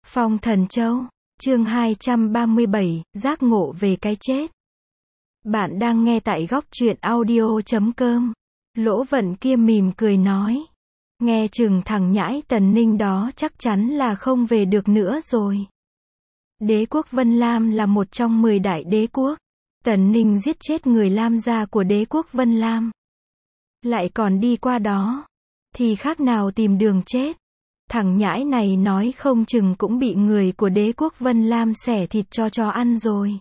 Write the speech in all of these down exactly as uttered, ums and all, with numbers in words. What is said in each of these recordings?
Phong Thần Châu, chương hai trăm ba mươi bảy, giác ngộ về cái chết. Bạn đang nghe tại góc truyện audio chấm com. Lỗ Vận kia mỉm cười nói. Nghe chừng thằng nhãi Tần Ninh đó chắc chắn là không về được nữa rồi. Đế quốc Vân Lam là một trong mười đại đế quốc. Tần Ninh giết chết người Lam gia của đế quốc Vân Lam. Lại còn đi qua đó. Thì khác nào tìm đường chết. Thằng nhãi này nói không chừng cũng bị người của đế quốc Vân Lam xẻ thịt cho chó ăn rồi.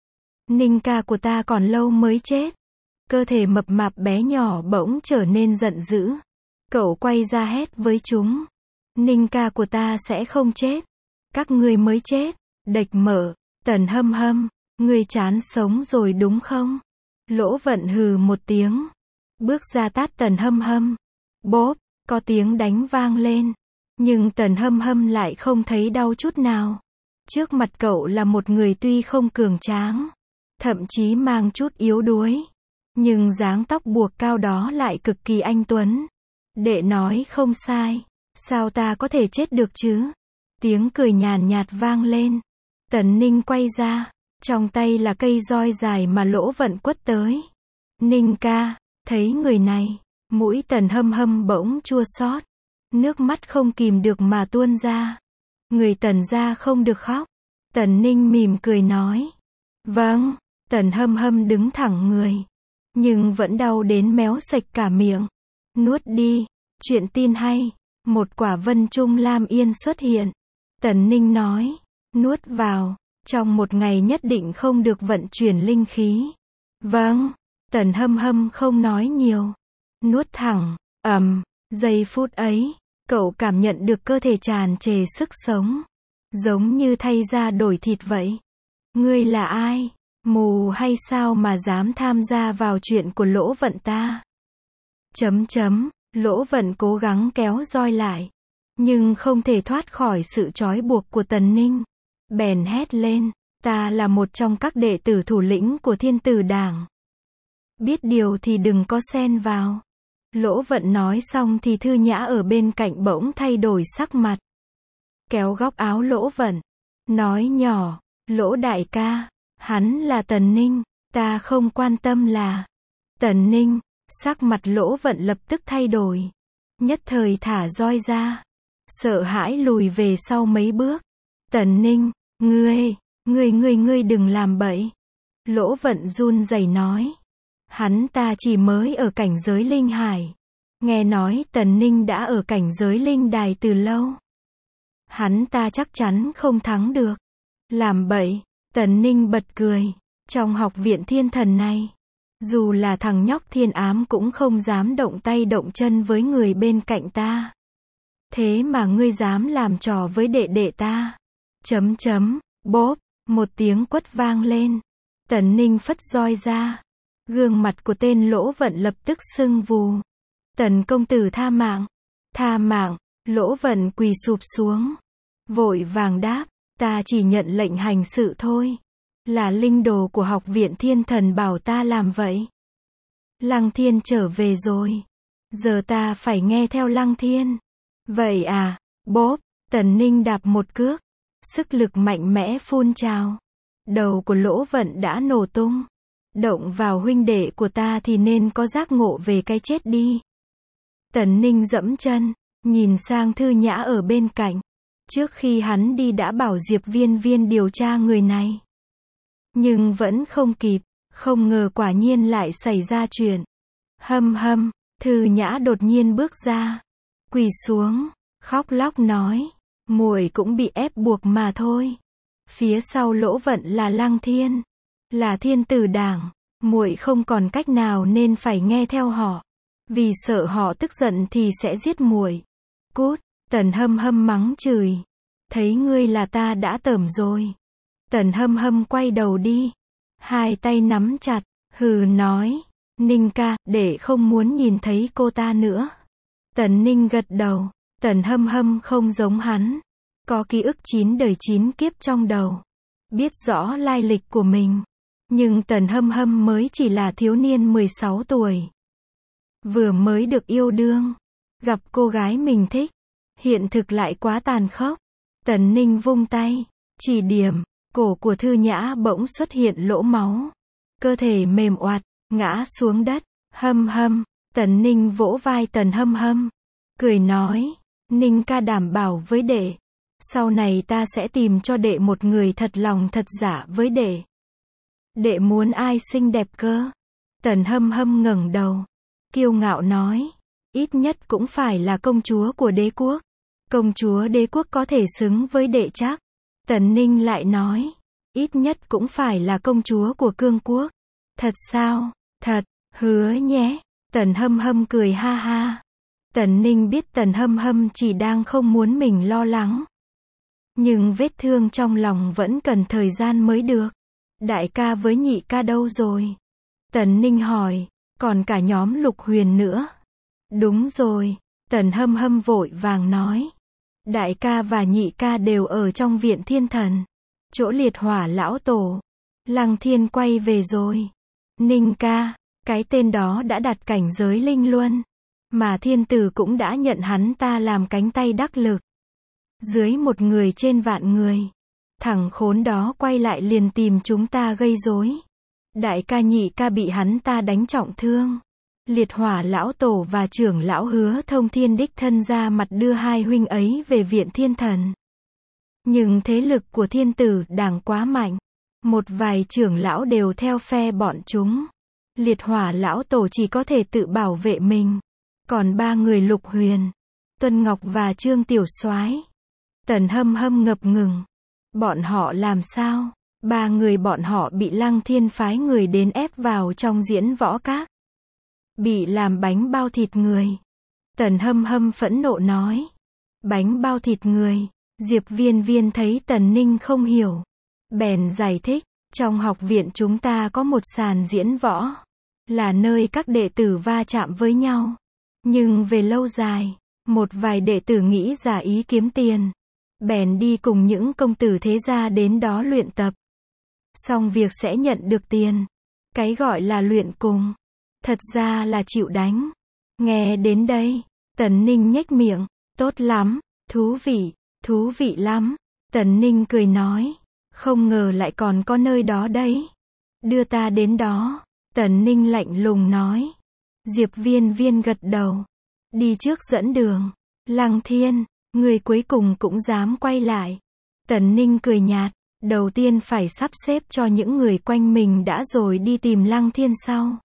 Ninh ca của ta còn lâu mới chết. Cơ thể mập mạp bé nhỏ bỗng trở nên giận dữ. Cậu quay ra hét với chúng. Ninh ca của ta sẽ không chết. Các ngươi mới chết. Địch Mở, Tần Hâm Hâm, ngươi chán sống rồi đúng không? Lỗ Vận hừ một tiếng. Bước ra tát Tần Hâm Hâm. Bốp, có tiếng đánh vang lên. Nhưng Tần Hâm Hâm lại không thấy đau chút nào. Trước mặt cậu là một người tuy không cường tráng, thậm chí mang chút yếu đuối, nhưng dáng tóc buộc cao đó lại cực kỳ anh tuấn. Đệ nói không sai, sao ta có thể chết được chứ? Tiếng cười nhàn nhạt vang lên. Tần Ninh quay ra, trong tay là cây roi dài mà Lỗ Vận quất tới. Ninh ca, thấy người này, mũi Tần Hâm Hâm bỗng chua xót. Nước mắt không kìm được mà tuôn ra. Người Tần gia không được khóc. Tần Ninh mỉm cười nói. Vâng. Tần Hâm Hâm đứng thẳng người. Nhưng vẫn đau đến méo sạch cả miệng. Nuốt đi. Chuyện tin hay. Một quả vân trung lam yên xuất hiện. Tần Ninh nói. Nuốt vào. Trong một ngày nhất định không được vận chuyển linh khí. Vâng. Tần Hâm Hâm không nói nhiều. Nuốt thẳng. Ầm. Giây phút ấy, cậu cảm nhận được cơ thể tràn trề sức sống. Giống như thay da đổi thịt vậy. Ngươi là ai? Mù hay sao mà dám tham gia vào chuyện của Lỗ Vận ta? Chấm chấm, Lỗ Vận cố gắng kéo roi lại. Nhưng không thể thoát khỏi sự trói buộc của Tần Ninh. Bèn hét lên, ta là một trong các đệ tử thủ lĩnh của Thiên Tử Đảng. Biết điều thì đừng có xen vào. Lỗ Vận nói xong thì Thư Nhã ở bên cạnh bỗng thay đổi sắc mặt. Kéo góc áo Lỗ Vận. Nói nhỏ, Lỗ đại ca, hắn là Tần Ninh, ta không quan tâm là. Tần Ninh, sắc mặt Lỗ Vận lập tức thay đổi. Nhất thời thả roi ra. Sợ hãi lùi về sau mấy bước. Tần Ninh, ngươi, ngươi ngươi ngươi đừng làm bậy. Lỗ Vận run rẩy nói. Hắn ta chỉ mới ở cảnh giới linh hải. Nghe nói Tần Ninh đã ở cảnh giới linh đài từ lâu. Hắn ta chắc chắn không thắng được. Làm bậy, Tần Ninh bật cười. Trong học viện thiên thần này, dù là thằng nhóc thiên ám cũng không dám động tay động chân với người bên cạnh ta. Thế mà ngươi dám làm trò với đệ đệ ta. Chấm chấm, bốp, một tiếng quất vang lên. Tần Ninh phất roi ra. Gương mặt của tên Lỗ Vận lập tức sưng vù. Tần công tử tha mạng. Tha mạng. Lỗ Vận quỳ sụp xuống. Vội vàng đáp. Ta chỉ nhận lệnh hành sự thôi. Là linh đồ của học viện thiên thần bảo ta làm vậy. Lăng Thiên trở về rồi. Giờ ta phải nghe theo Lăng Thiên. Vậy à. Bốp. Tần Ninh đạp một cước. Sức lực mạnh mẽ phun trào. Đầu của Lỗ Vận đã nổ tung. Động vào huynh đệ của ta thì nên có giác ngộ về cái chết đi. Tần Ninh dẫm chân, nhìn sang Thư Nhã ở bên cạnh. Trước khi hắn đi đã bảo Diệp Viên Viên điều tra người này. Nhưng vẫn không kịp, không ngờ quả nhiên lại xảy ra chuyện. Hâm hâm, Thư Nhã đột nhiên bước ra. Quỳ xuống, khóc lóc nói. Muội cũng bị ép buộc mà thôi. Phía sau Lỗ Vận là Lăng Thiên. Là Thiên Tử Đảng, muội không còn cách nào nên phải nghe theo họ. Vì sợ họ tức giận thì sẽ giết muội. Cút, Tần Hâm Hâm mắng chửi. Thấy ngươi là ta đã tởm rồi. Tần Hâm Hâm quay đầu đi. Hai tay nắm chặt, hừ nói. Ninh ca, để không muốn nhìn thấy cô ta nữa. Tần Ninh gật đầu. Tần Hâm Hâm không giống hắn. Có ký ức chín đời chín kiếp trong đầu. Biết rõ lai lịch của mình. Nhưng Tần Hâm Hâm mới chỉ là thiếu niên mười sáu tuổi. Vừa mới được yêu đương. Gặp cô gái mình thích. Hiện thực lại quá tàn khốc. Tần Ninh vung tay, chỉ điểm, cổ của Thư Nhã bỗng xuất hiện lỗ máu. Cơ thể mềm oặt, ngã xuống đất, hâm hâm, Tần Ninh vỗ vai Tần Hâm Hâm, cười nói, Ninh ca đảm bảo với đệ, sau này ta sẽ tìm cho đệ một người thật lòng thật giả với đệ. Đệ muốn ai xinh đẹp cơ? Tần Hâm Hâm ngẩng đầu, kiêu ngạo nói, ít nhất cũng phải là công chúa của đế quốc. Công chúa đế quốc có thể xứng với đệ chắc. Tần Ninh lại nói, ít nhất cũng phải là công chúa của cương quốc. Thật sao? Thật, hứa nhé. Tần Hâm Hâm cười ha ha. Tần Ninh biết Tần Hâm Hâm chỉ đang không muốn mình lo lắng. Nhưng vết thương trong lòng vẫn cần thời gian mới được. Đại ca với nhị ca đâu rồi? Tần Ninh hỏi, còn cả nhóm Lục Huyền nữa. Đúng rồi, Tần Hâm Hâm vội vàng nói. Đại ca và nhị ca đều ở trong viện thiên thần. Chỗ liệt hỏa lão tổ. Lăng Thiên quay về rồi. Ninh ca, cái tên đó đã đạt cảnh giới linh luân. Mà thiên tử cũng đã nhận hắn ta làm cánh tay đắc lực. Dưới một người trên vạn người. Thằng khốn đó quay lại liền tìm chúng ta gây rối. Đại ca nhị ca bị hắn ta đánh trọng thương. Liệt hỏa lão tổ và trưởng lão Hứa Thông Thiên đích thân ra mặt đưa hai huynh ấy về viện thiên thần. Nhưng thế lực của thiên tử đảng quá mạnh. Một vài trưởng lão đều theo phe bọn chúng. Liệt hỏa lão tổ chỉ có thể tự bảo vệ mình. Còn ba người Lục Huyền, Tuân Ngọc và Trương Tiểu Soái. Tần Hâm Hâm ngập ngừng. Bọn họ làm sao? Ba người bọn họ bị Lăng Thiên phái người đến ép vào trong diễn võ các. Bị làm bánh bao thịt người. Tần Hâm Hâm phẫn nộ nói. Bánh bao thịt người. Diệp Viên Viên thấy Tần Ninh không hiểu. Bèn giải thích, trong học viện chúng ta có một sàn diễn võ. Là nơi các đệ tử va chạm với nhau. Nhưng về lâu dài, một vài đệ tử nghĩ giả ý kiếm tiền. Bèn đi cùng những công tử thế gia đến đó luyện tập. Xong việc sẽ nhận được tiền. Cái gọi là luyện cùng. Thật ra là chịu đánh. Nghe đến đây, Tần Ninh nhếch miệng. Tốt lắm, thú vị, thú vị lắm. Tần Ninh cười nói. Không ngờ lại còn có nơi đó đấy. Đưa ta đến đó. Tần Ninh lạnh lùng nói. Diệp Viên Viên gật đầu. Đi trước dẫn đường. Lăng Thiên, người cuối cùng cũng dám quay lại. Tần Ninh cười nhạt. Đầu tiên phải sắp xếp cho những người quanh mình đã rồi đi tìm Lăng Thiên sau.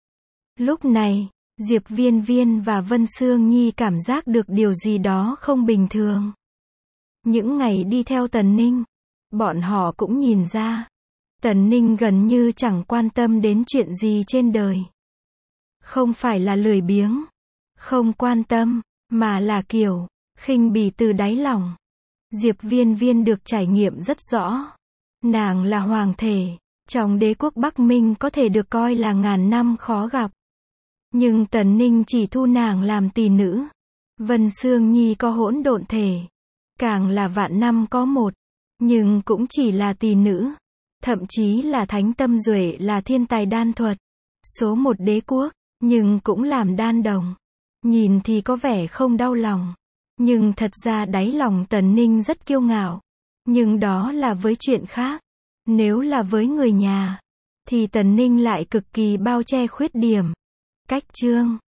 Lúc này, Diệp Viên Viên và Vân Sương Nhi cảm giác được điều gì đó không bình thường. Những ngày đi theo Tần Ninh, bọn họ cũng nhìn ra. Tần Ninh gần như chẳng quan tâm đến chuyện gì trên đời. Không phải là lười biếng, không quan tâm, mà là kiểu khinh bỉ từ đáy lòng. Diệp Viên Viên được trải nghiệm rất rõ. Nàng là hoàng thể, trong đế quốc Bắc Minh có thể được coi là ngàn năm khó gặp. Nhưng Tần Ninh chỉ thu nàng làm tỳ nữ. Vân Sương Nhi có hỗn độn thể, càng là vạn năm có một, nhưng cũng chỉ là tỳ nữ. Thậm chí là Thánh Tâm Duệ là thiên tài đan thuật, số một đế quốc, nhưng cũng làm đan đồng. Nhìn thì có vẻ không đau lòng, nhưng thật ra đáy lòng Tần Ninh rất kiêu ngạo. Nhưng đó là với chuyện khác. Nếu là với người nhà, thì Tần Ninh lại cực kỳ bao che khuyết điểm. Cách chương